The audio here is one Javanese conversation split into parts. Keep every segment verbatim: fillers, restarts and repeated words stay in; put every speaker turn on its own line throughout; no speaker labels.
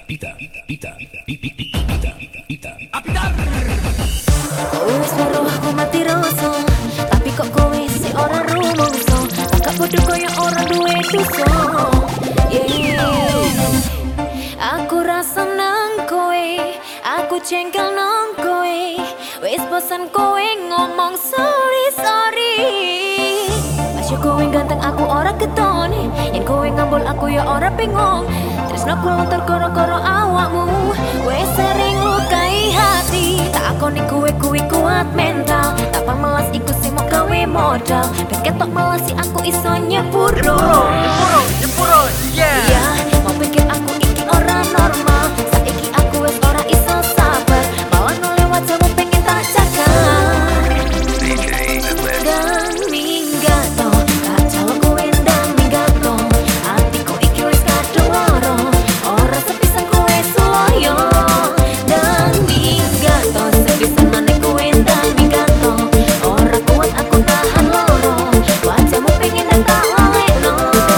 pita, pita, pita, pita, pita.
Kowe wis weruh aku mati rasa, tapi kok kowe si ora rumangsa. Kakak podo koyo ora duwe dosa. Yeah. Aku rasa nang kowe, aku jengkel nang kowe. Wis bosan kowe ngomong sorry sorry. Masih kowe ganteng aku ora ketone, yen kowe ngambul aku ya ora bingung. Tresno kulontor koro-koro awakmu, wis sering lukai hati. Tak akoni kowe kuwi kuat mental, tak melas iku sing mau gawe modal. Ben ketok melasi aku iso nyepuro.
Nyepuro, nyepuro, yeah.
Yeah, mau pikir aku iki ora normal, saiki aku wis ora iso sabar. Malah no lewat jamu pengen tak cakap. Dan minggat to, tak jalo kowe ndang minggat to. Atiku iki wis kadung loro, ora sepisan kowe suloyo. Dan minggat to, sepisan maneh kowe ndang minggat to. Ora kuat aku tahan loro, wajahmu pengen dan tak lalekno.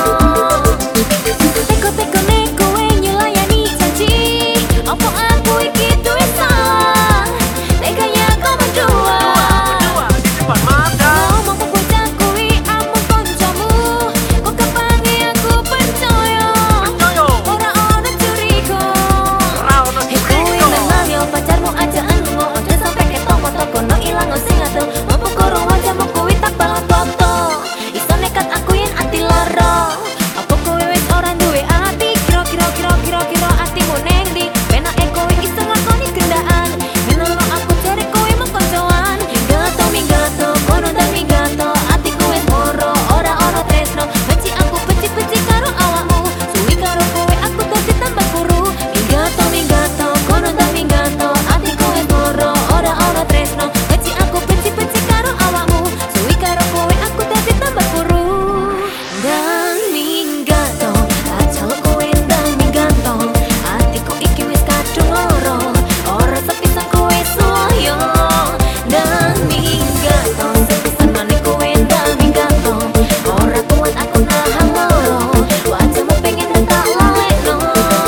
Teko-teko nek kowe nyulayani janji, opo aku iki duwe salah? Teganya kau berdua,
Berdua di depan mata.
ngomong bocah kuwi amung koncomu. Kok kepangi aku percaya,
Percaya.
ora ono curiga.
Ora ono
Hei kowe
curiga.
memang yo pacarmu aja anu, ojo sampe ketok foto no ilang sing atuh. Mumpung kurung wajahmu kuwi tak balas foto, iso nekat aku yen ati lara. Apa kowe wis ora duwe ati? Kira-kira kira-kira kira atimu neng ndi? Penake kowe iso ngakoni gendaan, menelo aku jare kowe mung koncoan. Minggato minggato kono dan minggato, atiku wis moro ora ono tresno. Benci aku benci-benci karo awakmu, suwi karo kowe aku dadi tambah kuru. Minggato minggato kono dan minggato, atiku wis moro ora ono tresno. Benci aku benci-benci karo awakmu, suwi karo kowe aku dadi tambah kuru. Dan minggato, tak jalo kowe ndang minggato. Atiku iki wis kadung loro, ora sepisan kowe suloyo. Dan minggato, sepisan maneh kowe ndang minggato. Ora kuat aku nahan loro, wajahmu pengen dan tak lalekno.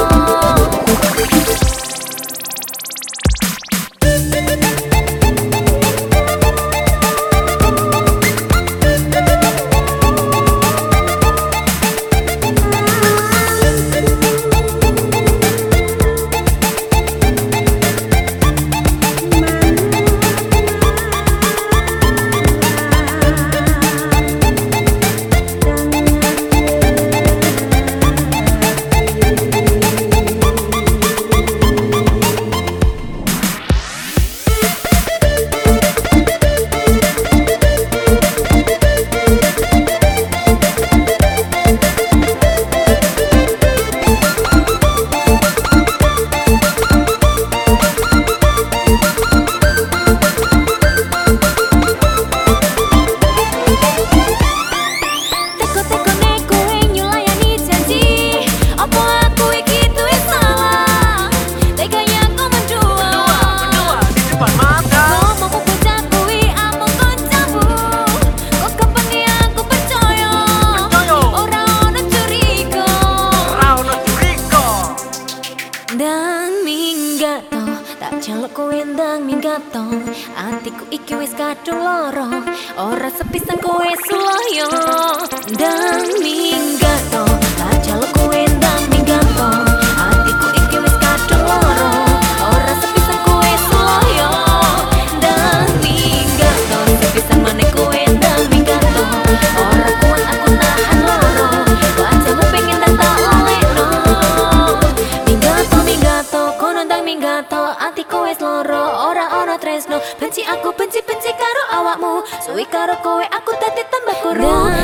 Teko-teko nek kowe nyulayani janji, opo aku iki duwe salah? Teganya kau berdua,
Berdua di depan mata.
ngomong bocah kuwi amung koncomu. Kok kepengi aku percaya,
Percaya.
ora ono curiga.
Ora ono curiga.
Dan minggato, tak jaluk kowe ndang minggato. Atiku iki wis kadung loro, ora sepisan kowe suloyo. Dan minggato, tak jaluk kowe ndang minggato. Atiku iki wis kadung loro, ora sepisan kowe suloyo. Dan minggato, sepisan maneh kowe ndang minggato. Ora kuat aku nahan loro, wajahmu pengen dan tak lalekno. Minggato minggato kono ndang minggato, atiku wis loro ora ono tresno. Benci aku benci-benci karo awakmu, suwi karo kowe aku dadi tambah kuru.